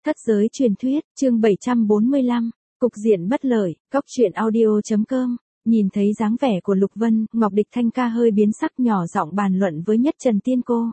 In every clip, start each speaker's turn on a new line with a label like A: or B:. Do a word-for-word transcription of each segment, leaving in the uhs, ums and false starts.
A: Thất giới truyền thuyết, chương bảy trăm bốn mươi lăm, cục diện bất lợi, cóc truyện audio chấm com. Nhìn thấy dáng vẻ của Lục Vân, Ngọc Địch Thanh ca hơi biến sắc, nhỏ giọng bàn luận với Nhất Trần Tiên Cô.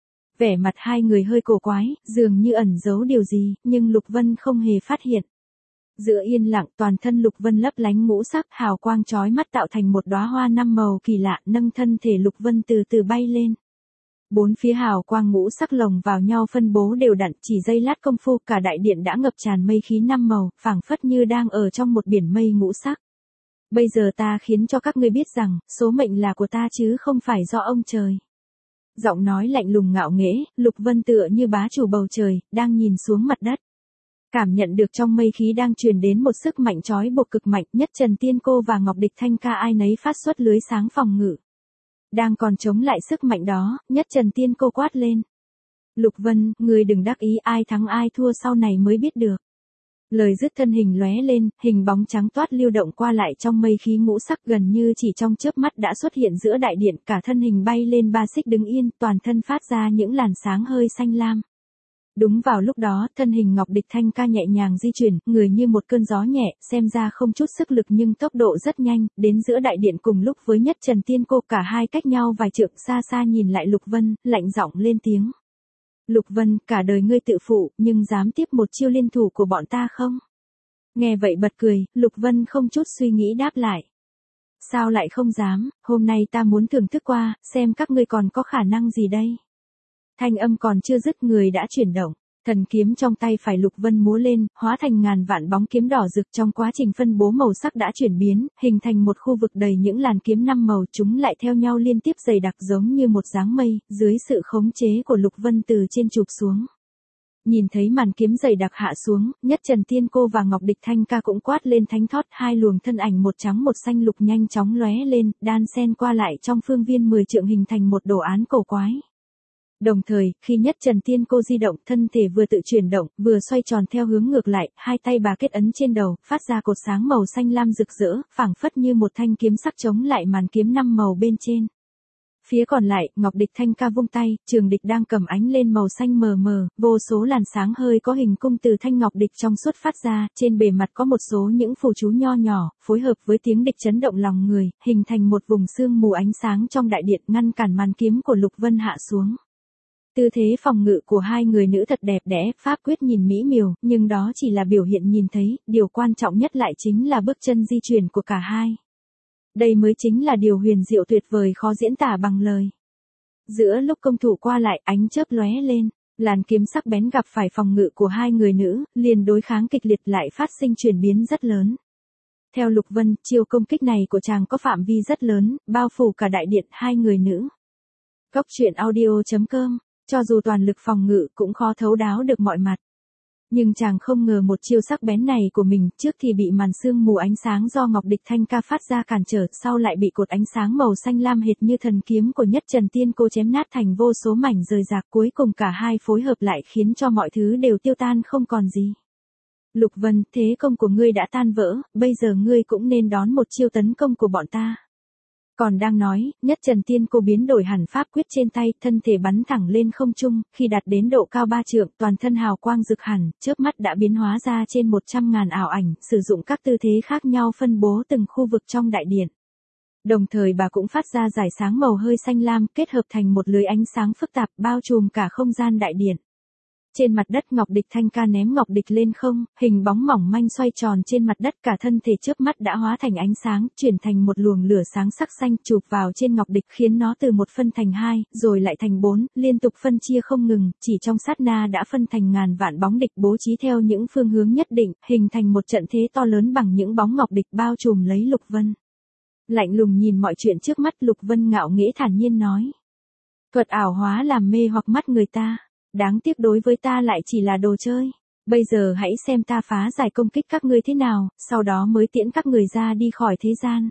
A: Vẻ mặt hai người hơi cổ quái, dường như ẩn giấu điều gì, nhưng Lục Vân không hề phát hiện. Giữa yên lặng, toàn thân Lục Vân lấp lánh ngũ sắc, hào quang chói mắt tạo thành một đóa hoa năm màu kỳ lạ, nâng thân thể Lục Vân từ từ bay lên. Bốn phía hào quang ngũ sắc lồng vào nhau phân bố đều đặn, chỉ giây lát công phu cả đại điện đã ngập tràn mây khí năm màu, phảng phất như đang ở trong một biển mây ngũ sắc. Bây giờ ta khiến cho các ngươi biết rằng, số mệnh là của ta chứ không phải do ông trời. Giọng nói lạnh lùng ngạo nghễ, Lục Vân tựa như bá chủ bầu trời, đang nhìn xuống mặt đất. Cảm nhận được trong mây khí đang truyền đến một sức mạnh chói buộc cực mạnh, Nhất Trần Tiên Cô và Ngọc Địch Thanh ca ai nấy phát xuất lưới sáng phòng ngự. Đang còn chống lại sức mạnh đó, Nhất Trần Tiên Cô quát lên. Lục Vân, ngươi đừng đắc ý, ai thắng ai thua sau này mới biết được. Lời dứt thân hình lóe lên, hình bóng trắng toát lưu động qua lại trong mây khí ngũ sắc, gần như chỉ trong chớp mắt đã xuất hiện giữa đại điện, cả thân hình bay lên ba xích đứng yên, toàn thân phát ra những làn sáng hơi xanh lam. Đúng vào lúc đó, thân hình Ngọc Địch Thanh ca nhẹ nhàng di chuyển, người như một cơn gió nhẹ, xem ra không chút sức lực nhưng tốc độ rất nhanh, đến giữa đại điện cùng lúc với Nhất Trần Tiên Cô, cả hai cách nhau vài trượng, xa xa nhìn lại Lục Vân, lạnh giọng lên tiếng. Lục Vân, cả đời ngươi tự phụ, nhưng dám tiếp một chiêu liên thủ của bọn ta không? Nghe vậy bật cười, Lục Vân không chút suy nghĩ đáp lại. Sao lại không dám, hôm nay ta muốn thưởng thức qua, xem các ngươi còn có khả năng gì đây? Thanh âm còn chưa dứt, người đã chuyển động, thần kiếm trong tay phải Lục Vân múa lên, hóa thành ngàn vạn bóng kiếm đỏ rực, trong quá trình phân bố màu sắc đã chuyển biến, hình thành một khu vực đầy những làn kiếm năm màu, chúng lại theo nhau liên tiếp dày đặc giống như một dáng mây, dưới sự khống chế của Lục Vân từ trên chụp xuống. Nhìn thấy màn kiếm dày đặc hạ xuống, Nhất Trần Tiên Cô và Ngọc Địch Thanh ca cũng quát lên thánh thót, hai luồng thân ảnh một trắng một xanh lục nhanh chóng lóe lên, đan xen qua lại trong phương viên mười trượng hình thành một đồ án cổ quái. Đồng thời, khi Nhất Trần Tiên Cô di động, thân thể vừa tự chuyển động, vừa xoay tròn theo hướng ngược lại, hai tay bà kết ấn trên đầu, phát ra cột sáng màu xanh lam rực rỡ, phảng phất như một thanh kiếm sắc chống lại màn kiếm năm màu bên trên. Phía còn lại, Ngọc Địch Thanh ca vung tay, trường địch đang cầm ánh lên màu xanh mờ mờ, vô số làn sáng hơi có hình cung từ thanh ngọc địch trong suốt phát ra, trên bề mặt có một số những phù chú nho nhỏ, phối hợp với tiếng địch chấn động lòng người, hình thành một vùng sương mù ánh sáng trong đại điện, ngăn cản màn kiếm của Lục Vân hạ xuống. Tư thế phòng ngự của hai người nữ thật đẹp đẽ, pháp quyết nhìn mỹ miều, nhưng đó chỉ là biểu hiện nhìn thấy, điều quan trọng nhất lại chính là bước chân di chuyển của cả hai. Đây mới chính là điều huyền diệu tuyệt vời khó diễn tả bằng lời. Giữa lúc công thủ qua lại, ánh chớp lóe lên, làn kiếm sắc bén gặp phải phòng ngự của hai người nữ, liền đối kháng kịch liệt lại phát sinh chuyển biến rất lớn. Theo Lục Vân, chiêu công kích này của chàng có phạm vi rất lớn, bao phủ cả đại điện hai người nữ. Cóc truyện audio chấm com. Cho dù toàn lực phòng ngự cũng khó thấu đáo được mọi mặt. Nhưng chàng không ngờ một chiêu sắc bén này của mình, trước thì bị màn sương mù ánh sáng do Ngọc Địch Thanh ca phát ra cản trở, sau lại bị cột ánh sáng màu xanh lam hệt như thần kiếm của Nhất Trần Tiên Cô chém nát thành vô số mảnh rời rạc, cuối cùng cả hai phối hợp lại khiến cho mọi thứ đều tiêu tan không còn gì. Lục Vân, thế công của ngươi đã tan vỡ, bây giờ ngươi cũng nên đón một chiêu tấn công của bọn ta. Còn đang nói, Nhất Trần Tiên Cô biến đổi hẳn pháp quyết trên tay, thân thể bắn thẳng lên không trung, khi đạt đến độ cao ba trượng, toàn thân hào quang rực hẳn, chớp mắt đã biến hóa ra trên một trăm ngàn ảo ảnh, sử dụng các tư thế khác nhau phân bố từng khu vực trong đại điện. Đồng thời bà cũng phát ra dải sáng màu hơi xanh lam, kết hợp thành một lưới ánh sáng phức tạp, bao trùm cả không gian đại điện. Trên mặt đất Ngọc Địch Thanh ca ném Ngọc Địch lên không, hình bóng mỏng manh xoay tròn trên mặt đất, cả thân thể chớp mắt đã hóa thành ánh sáng, chuyển thành một luồng lửa sáng sắc xanh, chụp vào trên Ngọc Địch khiến nó từ một phân thành hai, rồi lại thành bốn, liên tục phân chia không ngừng, chỉ trong sát na đã phân thành ngàn vạn bóng địch bố trí theo những phương hướng nhất định, hình thành một trận thế to lớn bằng những bóng Ngọc Địch bao trùm lấy Lục Vân. Lạnh lùng nhìn mọi chuyện trước mắt, Lục Vân ngạo nghễ thản nhiên nói. Thuật ảo hóa làm mê hoặc mắt người ta. Đáng tiếc đối với ta lại chỉ là đồ chơi. Bây giờ hãy xem ta phá giải công kích các ngươi thế nào, sau đó mới tiễn các người ra đi khỏi thế gian.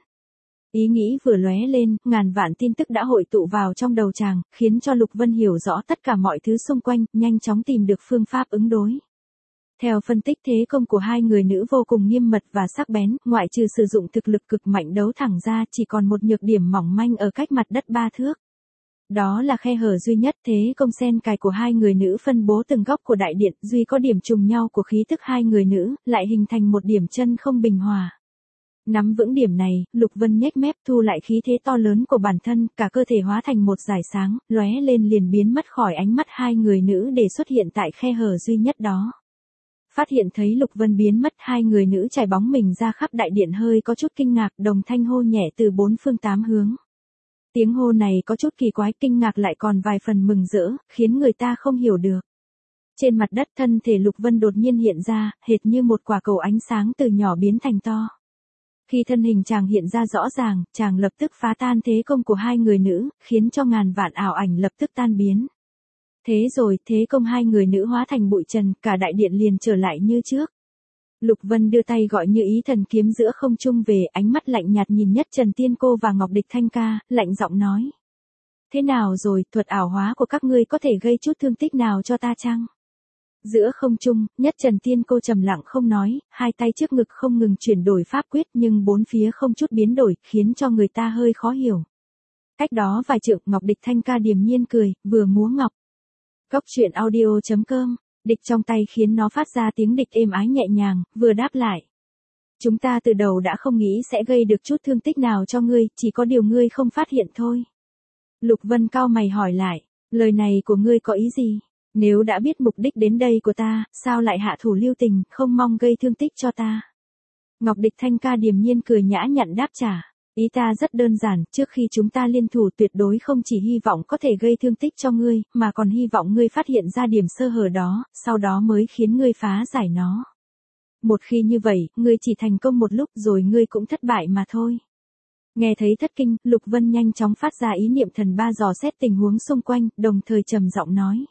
A: Ý nghĩ vừa lóe lên, ngàn vạn tin tức đã hội tụ vào trong đầu chàng, khiến cho Lục Vân hiểu rõ tất cả mọi thứ xung quanh, nhanh chóng tìm được phương pháp ứng đối. Theo phân tích thế công của hai người nữ vô cùng nghiêm mật và sắc bén, ngoại trừ sử dụng thực lực cực mạnh đấu thẳng ra, chỉ còn một nhược điểm mỏng manh ở cách mặt đất ba thước. Đó là khe hở duy nhất thế công sen cài của hai người nữ phân bố từng góc của đại điện, duy có điểm trùng nhau của khí tức hai người nữ, lại hình thành một điểm chân không bình hòa. Nắm vững điểm này, Lục Vân nhếch mép thu lại khí thế to lớn của bản thân, cả cơ thể hóa thành một dải sáng, lóe lên liền biến mất khỏi ánh mắt hai người nữ để xuất hiện tại khe hở duy nhất đó. Phát hiện thấy Lục Vân biến mất, hai người nữ trải bóng mình ra khắp đại điện hơi có chút kinh ngạc, đồng thanh hô nhẹ từ bốn phương tám hướng. Tiếng hô này có chút kỳ quái, kinh ngạc lại còn vài phần mừng rỡ, khiến người ta không hiểu được. Trên mặt đất thân thể Lục Vân đột nhiên hiện ra, hệt như một quả cầu ánh sáng từ nhỏ biến thành to. Khi thân hình chàng hiện ra rõ ràng, chàng lập tức phá tan thế công của hai người nữ, khiến cho ngàn vạn ảo ảnh lập tức tan biến. Thế rồi, thế công hai người nữ hóa thành bụi trần, cả đại điện liền trở lại như trước. Lục Vân đưa tay gọi như ý thần kiếm giữa không trung về, ánh mắt lạnh nhạt nhìn Nhất Trần Tiên Cô và Ngọc Địch Thanh Ca, lạnh giọng nói. Thế nào rồi, thuật ảo hóa của các ngươi có thể gây chút thương tích nào cho ta chăng? Giữa không trung, Nhất Trần Tiên Cô trầm lặng không nói, hai tay trước ngực không ngừng chuyển đổi pháp quyết nhưng bốn phía không chút biến đổi, khiến cho người ta hơi khó hiểu. Cách đó vài trượng, Ngọc Địch Thanh Ca điềm nhiên cười, vừa múa ngọc. Góc truyện audio chấm com, địch trong tay khiến nó phát ra tiếng địch êm ái nhẹ nhàng, vừa đáp lại. Chúng ta từ đầu đã không nghĩ sẽ gây được chút thương tích nào cho ngươi, chỉ có điều ngươi không phát hiện thôi. Lục Vân cau mày hỏi lại, lời này của ngươi có ý gì? Nếu đã biết mục đích đến đây của ta, sao lại hạ thủ lưu tình, không mong gây thương tích cho ta? Ngọc Địch Thanh Ca điềm nhiên cười nhã nhặn đáp trả. Ý ta rất đơn giản, trước khi chúng ta liên thủ tuyệt đối không chỉ hy vọng có thể gây thương tích cho ngươi, mà còn hy vọng ngươi phát hiện ra điểm sơ hở đó, sau đó mới khiến ngươi phá giải nó. Một khi như vậy, ngươi chỉ thành công một lúc rồi ngươi cũng thất bại mà thôi. Nghe thấy thất kinh, Lục Vân nhanh chóng phát ra ý niệm thần ba dò xét tình huống xung quanh, đồng thời trầm giọng nói.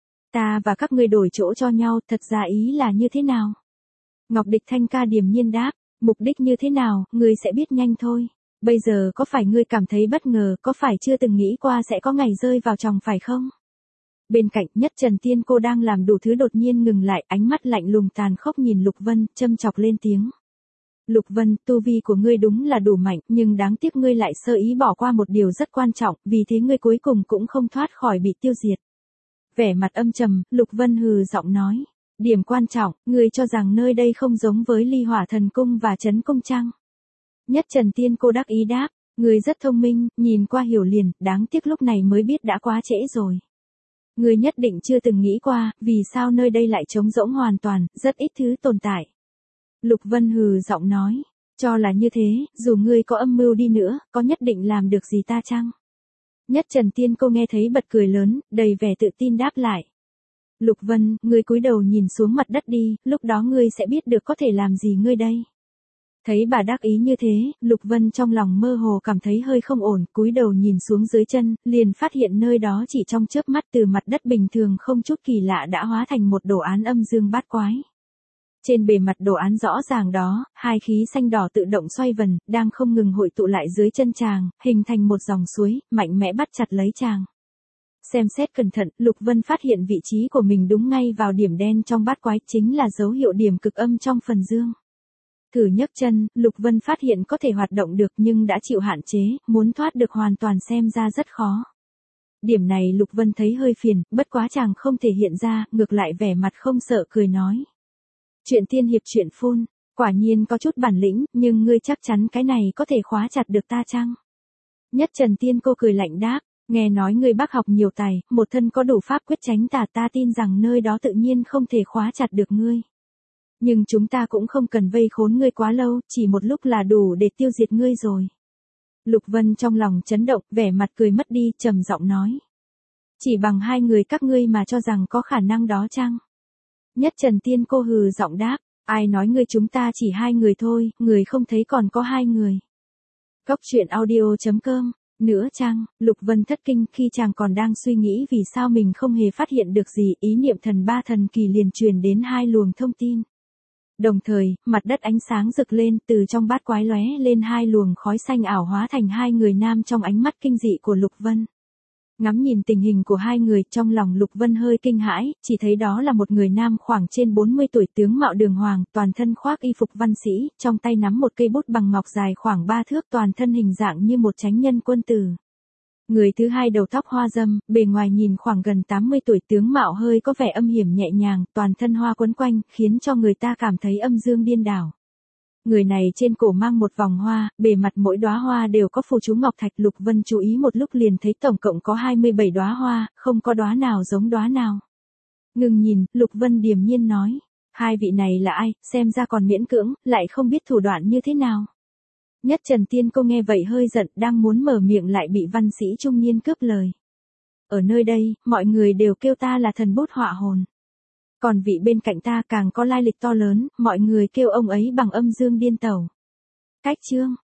A: Ta và các ngươi đổi chỗ cho nhau, thật ra ý là như thế nào? Ngọc Địch Thanh Ca điềm nhiên đáp, mục đích như thế nào, ngươi sẽ biết nhanh thôi. Bây giờ có phải ngươi cảm thấy bất ngờ, có phải chưa từng nghĩ qua sẽ có ngày rơi vào chòng phải không? Bên cạnh, Nhất Trần Tiên Cô đang làm đủ thứ đột nhiên ngừng lại, ánh mắt lạnh lùng tàn khốc nhìn Lục Vân, châm chọc lên tiếng. Lục Vân, tu vi của ngươi đúng là đủ mạnh, nhưng đáng tiếc ngươi lại sơ ý bỏ qua một điều rất quan trọng, vì thế ngươi cuối cùng cũng không thoát khỏi bị tiêu diệt. Vẻ mặt âm trầm, Lục Vân hừ giọng nói. Điểm quan trọng, ngươi cho rằng nơi đây không giống với Ly Hỏa Thần Cung và Trấn Cung chăng? Nhất Trần Tiên Cô đắc ý đáp, ngươi rất thông minh, nhìn qua hiểu liền, đáng tiếc lúc này mới biết đã quá trễ rồi. Ngươi nhất định chưa từng nghĩ qua, vì sao nơi đây lại trống rỗng hoàn toàn, rất ít thứ tồn tại. Lục Vân hừ giọng nói, cho là như thế, dù ngươi có âm mưu đi nữa, có nhất định làm được gì ta chăng? Nhất Trần Tiên Cô nghe thấy bật cười lớn, đầy vẻ tự tin đáp lại. Lục Vân, ngươi cúi đầu nhìn xuống mặt đất đi, lúc đó ngươi sẽ biết được có thể làm gì ngươi đây. Thấy bà đắc ý như thế, Lục Vân trong lòng mơ hồ cảm thấy hơi không ổn, cúi đầu nhìn xuống dưới chân, liền phát hiện nơi đó chỉ trong chớp mắt từ mặt đất bình thường không chút kỳ lạ đã hóa thành một đồ án âm dương bát quái. Trên bề mặt đồ án rõ ràng đó, hai khí xanh đỏ tự động xoay vần, đang không ngừng hội tụ lại dưới chân chàng, hình thành một dòng suối, mạnh mẽ bắt chặt lấy chàng. Xem xét cẩn thận, Lục Vân phát hiện vị trí của mình đúng ngay vào điểm đen trong bát quái, chính là dấu hiệu điểm cực âm trong phần dương. Thử nhấc chân, Lục Vân phát hiện có thể hoạt động được nhưng đã chịu hạn chế, muốn thoát được hoàn toàn xem ra rất khó. Điểm này Lục Vân thấy hơi phiền, bất quá chàng không thể hiện ra, ngược lại vẻ mặt không sợ cười nói. Chuyện tiên hiệp chuyện phun, quả nhiên có chút bản lĩnh, nhưng ngươi chắc chắn cái này có thể khóa chặt được ta chăng? Nhất Trần Tiên Cô cười lạnh đáp, nghe nói ngươi bác học nhiều tài, một thân có đủ pháp quyết tránh tà, ta tin rằng nơi đó tự nhiên không thể khóa chặt được ngươi. Nhưng chúng ta cũng không cần vây khốn ngươi quá lâu, chỉ một lúc là đủ để tiêu diệt ngươi rồi. Lục Vân trong lòng chấn động, vẻ mặt cười mất đi, trầm giọng nói. Chỉ bằng hai người các ngươi mà cho rằng có khả năng đó chăng? Nhất Trần Tiên Cô hừ giọng đáp, ai nói ngươi, chúng ta chỉ hai người thôi, người không thấy còn có hai người. Góc truyện audio chấm com, nữa chăng? Lục Vân thất kinh, khi chàng còn đang suy nghĩ vì sao mình không hề phát hiện được gì, ý niệm thần ba thần kỳ liền truyền đến hai luồng thông tin. Đồng thời, mặt đất ánh sáng rực lên, từ trong bát quái lóe lên hai luồng khói xanh ảo hóa thành hai người nam trong ánh mắt kinh dị của Lục Vân. Ngắm nhìn tình hình của hai người, trong lòng Lục Vân hơi kinh hãi, chỉ thấy đó là một người nam khoảng trên bốn mươi tuổi, tướng mạo đường hoàng, toàn thân khoác y phục văn sĩ, trong tay nắm một cây bút bằng ngọc dài khoảng ba thước, toàn thân hình dạng như một chánh nhân quân tử. Người thứ hai đầu tóc hoa râm, bề ngoài nhìn khoảng gần tám mươi tuổi, tướng mạo hơi có vẻ âm hiểm nhẹ nhàng, toàn thân hoa quấn quanh, khiến cho người ta cảm thấy âm dương điên đảo. Người này trên cổ mang một vòng hoa, bề mặt mỗi đóa hoa đều có phù chú ngọc thạch. Lục Vân chú ý một lúc liền thấy tổng cộng có hai mươi bảy đóa hoa, không có đóa nào giống đóa nào. Ngừng nhìn, Lục Vân điềm nhiên nói, hai vị này là ai, xem ra còn miễn cưỡng, lại không biết thủ đoạn như thế nào. Nhất Trần Tiên Cô nghe vậy hơi giận, đang muốn mở miệng lại bị văn sĩ trung niên cướp lời. Ở nơi đây, mọi người đều kêu ta là thần bút họa hồn. Còn vị bên cạnh ta càng có lai lịch to lớn, mọi người kêu ông ấy bằng âm dương điên tẩu. Cách chương